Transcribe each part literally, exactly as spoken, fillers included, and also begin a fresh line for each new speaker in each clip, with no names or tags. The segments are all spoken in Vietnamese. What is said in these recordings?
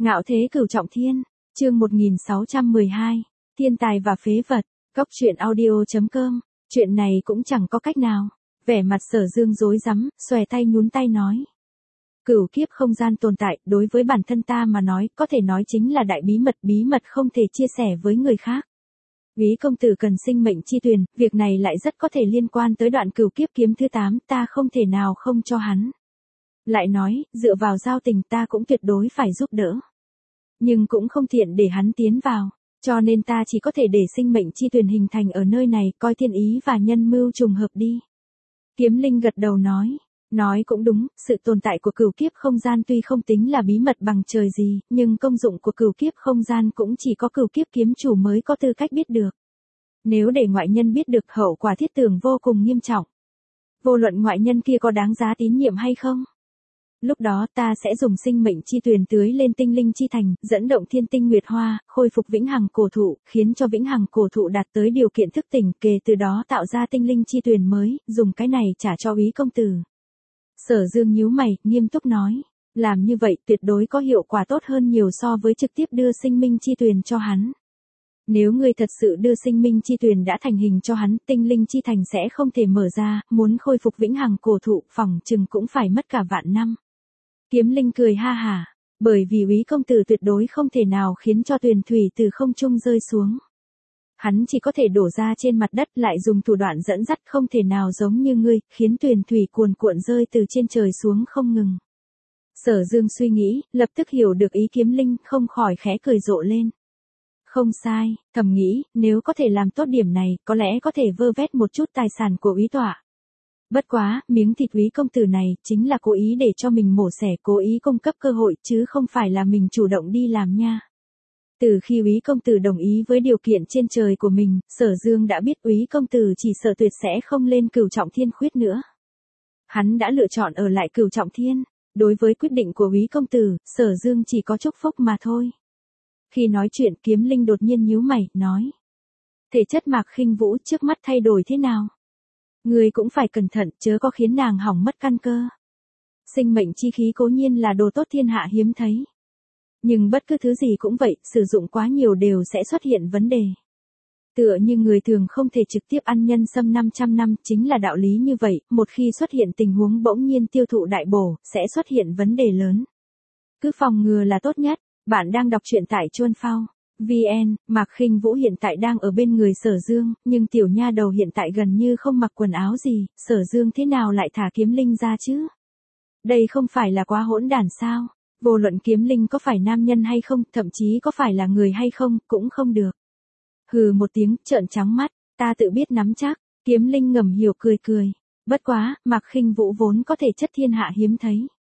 Ngạo thế cửu trọng thiên, chương một nghìn sáu trăm mười hai, thiên tài và phế vật, Cốc truyện audio.com, chuyện này cũng chẳng có cách nào. Vẻ mặt Sở Dương rối rắm, xòe tay nhún tay nói. Cửu kiếp không gian tồn tại, đối với bản thân ta mà nói, có thể nói chính là đại bí mật, bí mật không thể chia sẻ với người khác. Úy công tử cần sinh mệnh chi tuyền, việc này lại rất có thể liên quan tới đoạn cửu kiếp kiếm thứ tám, ta không thể nào không cho hắn. Lại nói, dựa vào giao tình ta cũng tuyệt đối phải giúp đỡ. Nhưng cũng không tiện để hắn tiến vào, cho nên ta chỉ có thể để sinh mệnh chi tuyền hình thành ở nơi này, coi thiên ý và nhân mưu trùng hợp đi. Kiếm Linh gật đầu nói, nói cũng đúng, sự tồn tại của cửu kiếp không gian tuy không tính là bí mật bằng trời gì, nhưng công dụng của cửu kiếp không gian cũng chỉ có cửu kiếp kiếm chủ mới có tư cách biết được. Nếu để ngoại nhân biết được, hậu quả thiết tưởng vô cùng nghiêm trọng. Vô luận ngoại nhân kia có đáng giá tín nhiệm hay không. Lúc đó ta sẽ dùng sinh mệnh chi tuyền tưới lên tinh linh chi thành, dẫn động thiên tinh nguyệt hoa, khôi phục vĩnh hằng cổ thụ, khiến cho vĩnh hằng cổ thụ đạt tới điều kiện thức tỉnh, kể từ đó tạo ra tinh linh chi tuyền mới, dùng cái này trả cho Úy công tử. Sở Dương nhíu mày, nghiêm túc nói, làm như vậy tuyệt đối có hiệu quả tốt hơn nhiều so với trực tiếp đưa sinh minh chi tuyền cho hắn. Nếu ngươi thật sự đưa sinh minh chi tuyền đã thành hình cho hắn, tinh linh chi thành sẽ không thể mở ra, muốn khôi phục vĩnh hằng cổ thụ, phỏng chừng cũng phải mất cả vạn năm. Kiếm Linh cười ha hả, bởi vì Úy công tử tuyệt đối không thể nào khiến cho tuyền thủy từ không trung rơi xuống. Hắn chỉ có thể đổ ra trên mặt đất, lại dùng thủ đoạn dẫn dắt, không thể nào giống như ngươi, khiến tuyền thủy cuồn cuộn rơi từ trên trời xuống không ngừng. Sở Dương suy nghĩ, lập tức hiểu được ý Kiếm Linh, không khỏi khẽ cười rộ lên. Không sai, thầm nghĩ, nếu có thể làm tốt điểm này, có lẽ có thể vơ vét một chút tài sản của Úy tọa. Bất quá, miếng thịt Úy công tử này, chính là cố ý để cho mình mổ xẻ, cố ý cung cấp cơ hội, chứ không phải là mình chủ động đi làm nha. Từ khi Úy công tử đồng ý với điều kiện trên trời của mình, Sở Dương đã biết Úy công tử chỉ sợ tuyệt sẽ không lên cửu trọng thiên khuyết nữa. Hắn đã lựa chọn ở lại cửu trọng thiên, đối với quyết định của Úy công tử, Sở Dương chỉ có chúc phúc mà thôi. Khi nói chuyện, Kiếm Linh đột nhiên nhíu mày, nói. Thể chất Mạc Khinh Vũ trước mắt thay đổi thế nào? Người cũng phải cẩn thận, chớ có khiến nàng hỏng mất căn cơ. Sinh mệnh chi khí cố nhiên là đồ tốt thiên hạ hiếm thấy. Nhưng bất cứ thứ gì cũng vậy, sử dụng quá nhiều đều sẽ xuất hiện vấn đề. Tựa như người thường không thể trực tiếp ăn nhân sâm năm trăm năm, chính là đạo lý như vậy, một khi xuất hiện tình huống bỗng nhiên tiêu thụ đại bổ, sẽ xuất hiện vấn đề lớn. Cứ phòng ngừa là tốt nhất. Bạn đang đọc truyện tại Chuan Phao vê en, Mạc Khinh Vũ hiện tại đang ở bên người Sở Dương, nhưng tiểu nha đầu hiện tại gần như không mặc quần áo gì, Sở Dương thế nào lại thả Kiếm Linh ra chứ? Đây không phải là quá hỗn đản sao? Vô luận Kiếm Linh có phải nam nhân hay không, thậm chí có phải là người hay không, cũng không được. Hừ một tiếng, trợn trắng mắt, ta tự biết nắm chắc, Kiếm Linh ngầm hiểu cười cười. Bất quá, Mạc Khinh Vũ vốn có thể chất thiên hạ hiếm thấy.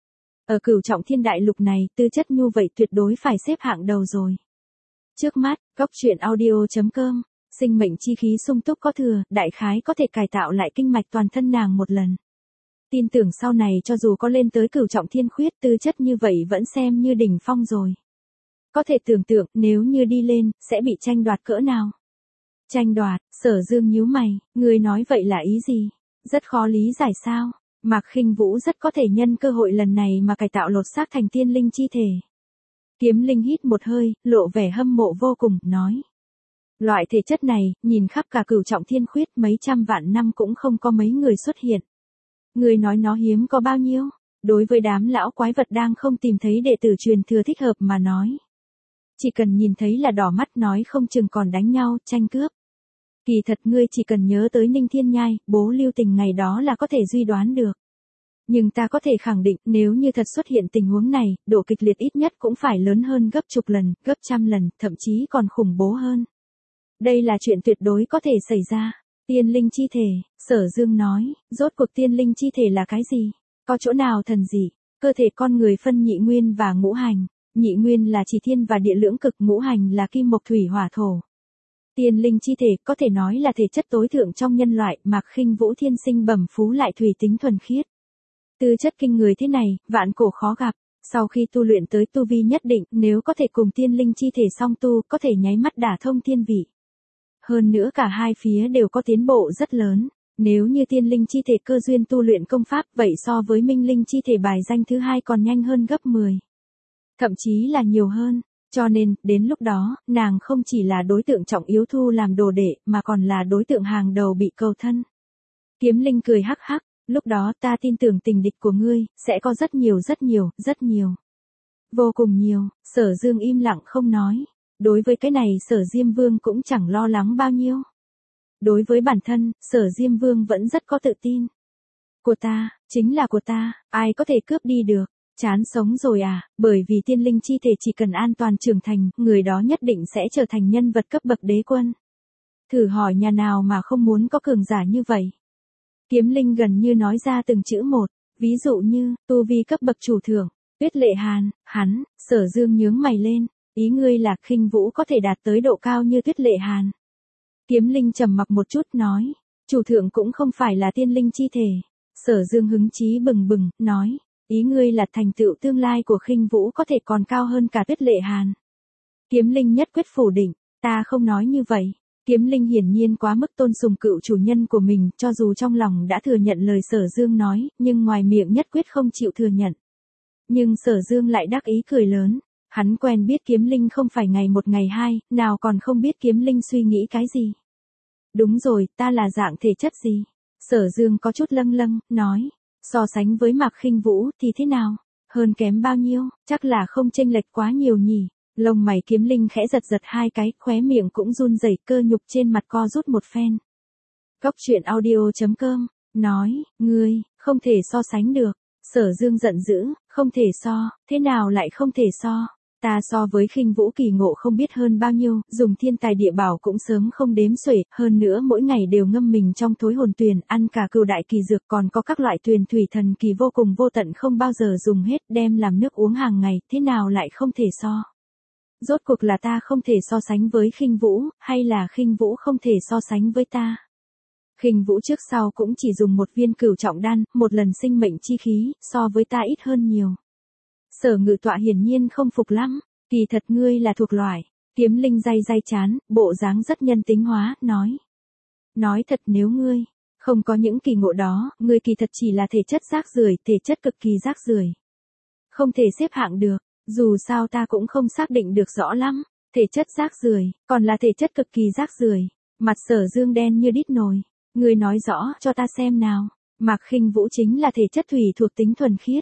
Ở cửu trọng thiên đại lục này, tư chất nhu vậy tuyệt đối phải xếp hạng đầu rồi. Trước mắt, Cốc truyện audio.com, sinh mệnh chi khí sung túc có thừa, đại khái có thể cải tạo lại kinh mạch toàn thân nàng một lần. Tin tưởng sau này cho dù có lên tới cửu trọng thiên khuyết, tư chất như vậy vẫn xem như đỉnh phong rồi. Có thể tưởng tượng, nếu như đi lên, sẽ bị tranh đoạt cỡ nào. Tranh đoạt, Sở Dương nhíu mày, người nói vậy là ý gì? Rất khó lý giải sao? Mạc Khinh Vũ rất có thể nhân cơ hội lần này mà cải tạo lột xác thành tiên linh chi thể. Kiếm Linh hít một hơi, lộ vẻ hâm mộ vô cùng, nói. Loại thể chất này, nhìn khắp cả cửu trọng thiên khuyết mấy trăm vạn năm cũng không có mấy người xuất hiện. Người nói nó hiếm có bao nhiêu? Đối với đám lão quái vật đang không tìm thấy đệ tử truyền thừa thích hợp mà nói. Chỉ cần nhìn thấy là đỏ mắt, nói không chừng còn đánh nhau, tranh cướp. Kỳ thật ngươi chỉ cần nhớ tới Ninh Thiên Nhai, bố Lưu Tình ngày đó là có thể suy đoán được. Nhưng ta có thể khẳng định, nếu như thật xuất hiện tình huống này, độ kịch liệt ít nhất cũng phải lớn hơn gấp chục lần, gấp trăm lần, thậm chí còn khủng bố hơn. Đây là chuyện tuyệt đối có thể xảy ra. Tiên linh chi thể, Sở Dương nói, rốt cuộc tiên linh chi thể là cái gì? Có chỗ nào thần dị? Cơ thể con người phân nhị nguyên và ngũ hành. Nhị nguyên là chỉ thiên và địa lưỡng cực, ngũ hành là kim mộc thủy hỏa thổ. Tiên linh chi thể có thể nói là thể chất tối thượng trong nhân loại, Mạc Khinh Vũ thiên sinh bẩm phú lại thủy tính thuần khiết. Tư chất kinh người thế này, vạn cổ khó gặp. Sau khi tu luyện tới tu vi nhất định, nếu có thể cùng tiên linh chi thể song tu, có thể nháy mắt đả thông thiên vị. Hơn nữa cả hai phía đều có tiến bộ rất lớn. Nếu như tiên linh chi thể cơ duyên tu luyện công pháp, vậy so với minh linh chi thể bài danh thứ hai còn nhanh hơn gấp mười. thậm chí là nhiều hơn. Cho nên, đến lúc đó, nàng không chỉ là đối tượng trọng yếu thu làm đồ đệ, mà còn là đối tượng hàng đầu bị cầu thân. Kiếm Linh cười hắc hắc, lúc đó ta tin tưởng tình địch của ngươi, sẽ có rất nhiều rất nhiều, rất nhiều. Vô cùng nhiều, Sở Dương im lặng không nói. Đối với cái này Sở Diêm Vương cũng chẳng lo lắng bao nhiêu. Đối với bản thân, Sở Diêm Vương vẫn rất có tự tin. Của ta, chính là của ta, ai có thể cướp đi được. Chán sống rồi à, bởi vì tiên linh chi thể chỉ cần an toàn trưởng thành, người đó nhất định sẽ trở thành nhân vật cấp bậc đế quân. Thử hỏi nhà nào mà không muốn có cường giả như vậy. Kiếm Linh gần như nói ra từng chữ một, ví dụ như, tu vi cấp bậc chủ thượng, Tuyết Lệ Hàn, hắn, Sở Dương nhướng mày lên, ý ngươi là Khinh Vũ có thể đạt tới độ cao như Tuyết Lệ Hàn. Kiếm Linh trầm mặc một chút nói, chủ thượng cũng không phải là tiên linh chi thể. Sở Dương hứng chí bừng bừng, nói, ý ngươi là thành tựu tương lai của Khinh Vũ có thể còn cao hơn cả Tuyết Lệ Hàn. Kiếm Linh nhất quyết phủ định, ta không nói như vậy. Kiếm Linh hiển nhiên quá mức tôn sùng cựu chủ nhân của mình, cho dù trong lòng đã thừa nhận lời Sở Dương nói, nhưng ngoài miệng nhất quyết không chịu thừa nhận. Nhưng Sở Dương lại đắc ý cười lớn, hắn quen biết Kiếm Linh không phải ngày một ngày hai, nào còn không biết Kiếm Linh suy nghĩ cái gì. Đúng rồi, ta là dạng thể chất gì? Sở Dương có chút lâng lâng, nói, so sánh với Mạc Khinh Vũ thì thế nào? Hơn kém bao nhiêu, chắc là không chênh lệch quá nhiều nhỉ. Lông mày Kiếm Linh khẽ giật giật hai cái, khóe miệng cũng run rẩy, cơ nhục trên mặt co rút một phen. Cốc truyện audio chấm com, nói, ngươi, không thể so sánh được. Sở Dương giận dữ, không thể so, thế nào lại không thể so? Ta so với Khinh Vũ kỳ ngộ không biết hơn bao nhiêu, dùng thiên tài địa bảo cũng sớm không đếm xuể, hơn nữa mỗi ngày đều ngâm mình trong thối hồn tuyền, ăn cả cừu đại kỳ dược, còn có các loại tuyền thủy thần kỳ vô cùng vô tận không bao giờ dùng hết, đem làm nước uống hàng ngày, thế nào lại không thể so? Rốt cuộc là ta không thể so sánh với Khinh Vũ, hay là Khinh Vũ không thể so sánh với ta? Khinh Vũ trước sau cũng chỉ dùng một viên cửu trọng đan, một lần sinh mệnh chi khí, so với ta ít hơn nhiều. Sở Ngự Tọa hiển nhiên không phục lắm, kỳ thật ngươi là thuộc loại. Kiếm Linh day day chán, bộ dáng rất nhân tính hóa, nói. Nói thật nếu ngươi không có những kỳ ngộ đó, ngươi kỳ thật chỉ là thể chất rác rưởi, thể chất cực kỳ rác rưởi. Không thể xếp hạng được, dù sao ta cũng không xác định được rõ lắm, thể chất rác rưởi, còn là thể chất cực kỳ rác rưởi. Mặt Sở Dương đen như đít nồi, ngươi nói rõ cho ta xem nào. Mạc Khinh Vũ chính là thể chất thủy thuộc tính thuần khiết.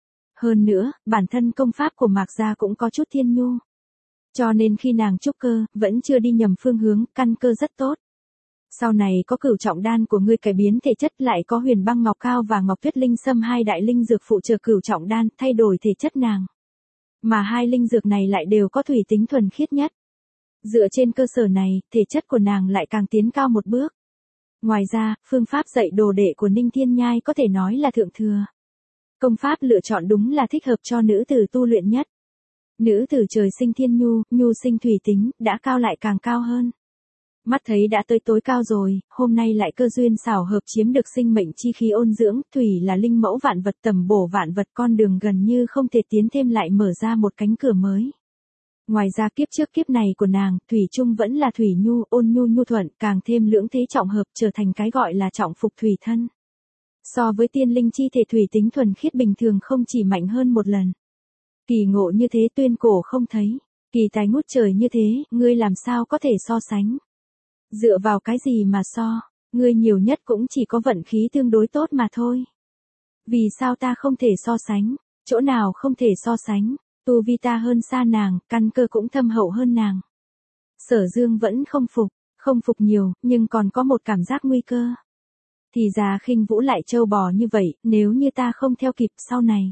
Hơn nữa, bản thân công pháp của Mạc gia cũng có chút thiên nhu. Cho nên khi nàng trúc cơ, vẫn chưa đi nhầm phương hướng, căn cơ rất tốt. Sau này có cửu trọng đan của ngươi cải biến thể chất, lại có huyền băng ngọc cao và ngọc tuyết linh sâm hai đại linh dược phụ trợ cửu trọng đan, thay đổi thể chất nàng. Mà hai linh dược này lại đều có thủy tính thuần khiết nhất. Dựa trên cơ sở này, thể chất của nàng lại càng tiến cao một bước. Ngoài ra, phương pháp dạy đồ đệ của Ninh Thiên Nhai có thể nói là thượng thừa. Công pháp lựa chọn đúng là thích hợp cho nữ tử tu luyện nhất. Nữ tử trời sinh thiên nhu, nhu sinh thủy tính, đã cao lại càng cao hơn. Mắt thấy đã tới tối cao rồi, hôm nay lại cơ duyên xảo hợp chiếm được sinh mệnh chi khí ôn dưỡng, thủy là linh mẫu vạn vật tầm bổ vạn vật, con đường gần như không thể tiến thêm lại mở ra một cánh cửa mới. Ngoài ra kiếp trước kiếp này của nàng, thủy chung vẫn là thủy nhu, ôn nhu nhu thuận, càng thêm lưỡng thế trọng hợp, trở thành cái gọi là trọng phục thủy thân. So với tiên linh chi thể thủy tính thuần khiết bình thường không chỉ mạnh hơn một lần. Kỳ ngộ như thế tuyên cổ không thấy, kỳ tài ngút trời như thế, ngươi làm sao có thể so sánh? Dựa vào cái gì mà so, ngươi nhiều nhất cũng chỉ có vận khí tương đối tốt mà thôi. Vì sao ta không thể so sánh, chỗ nào không thể so sánh, tu vi ta hơn xa nàng, căn cơ cũng thâm hậu hơn nàng. Sở Dương vẫn không phục, không phục nhiều, nhưng còn có một cảm giác nguy cơ. Thì ra Khinh Vũ lại trâu bò như vậy, nếu như ta không theo kịp sau này.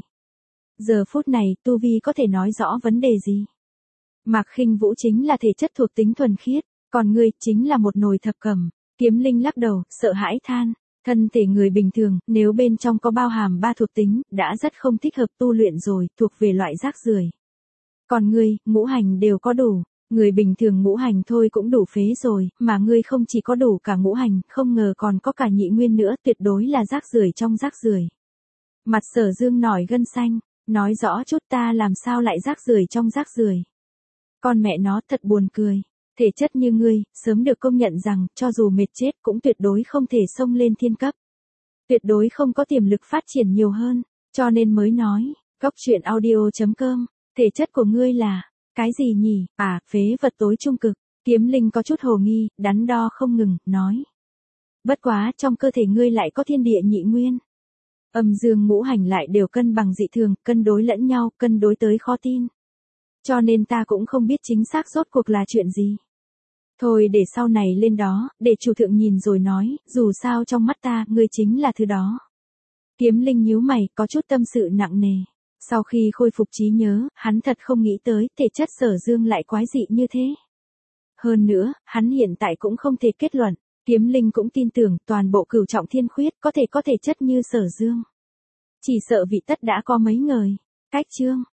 Giờ phút này, tu vi có thể nói rõ vấn đề gì? Mạc Khinh Vũ chính là thể chất thuộc tính thuần khiết, còn ngươi chính là một nồi thập cẩm. Kiếm Linh lắc đầu, sợ hãi than, thân thể người bình thường, nếu bên trong có bao hàm ba thuộc tính, đã rất không thích hợp tu luyện rồi, thuộc về loại rác rưởi. Còn ngươi, ngũ hành đều có đủ. Người bình thường ngũ hành thôi cũng đủ phế rồi, mà ngươi không chỉ có đủ cả ngũ hành, không ngờ còn có cả nhị nguyên nữa, tuyệt đối là rác rưởi trong rác rưởi. Mặt Sở Dương nổi gân xanh, nói rõ chút ta làm sao lại rác rưởi trong rác rưởi. Con mẹ nó thật buồn cười, thể chất như ngươi, sớm được công nhận rằng, cho dù mệt chết cũng tuyệt đối không thể xông lên thiên cấp. Tuyệt đối không có tiềm lực phát triển nhiều hơn, cho nên mới nói, cốc truyện audio chấm com Thể chất của ngươi là, cái gì nhỉ, à, phế vật tối trung cực. Kiếm Linh có chút hồ nghi, đắn đo không ngừng, nói. Bất quá, trong cơ thể ngươi lại có thiên địa nhị nguyên. Âm dương ngũ hành lại đều cân bằng dị thường, cân đối lẫn nhau, cân đối tới khó tin. Cho nên ta cũng không biết chính xác rốt cuộc là chuyện gì. Thôi để sau này lên đó, để chủ thượng nhìn rồi nói, dù sao trong mắt ta, ngươi chính là thứ đó. Kiếm Linh nhíu mày, có chút tâm sự nặng nề. Sau khi khôi phục trí nhớ, hắn thật không nghĩ tới, thể chất Sở Dương lại quái dị như thế. Hơn nữa, hắn hiện tại cũng không thể kết luận, Kiếm Linh cũng tin tưởng, toàn bộ Cửu Trọng Thiên Khuyết có thể có thể chất như Sở Dương. Chỉ sợ vị tất đã có mấy người. Cách chương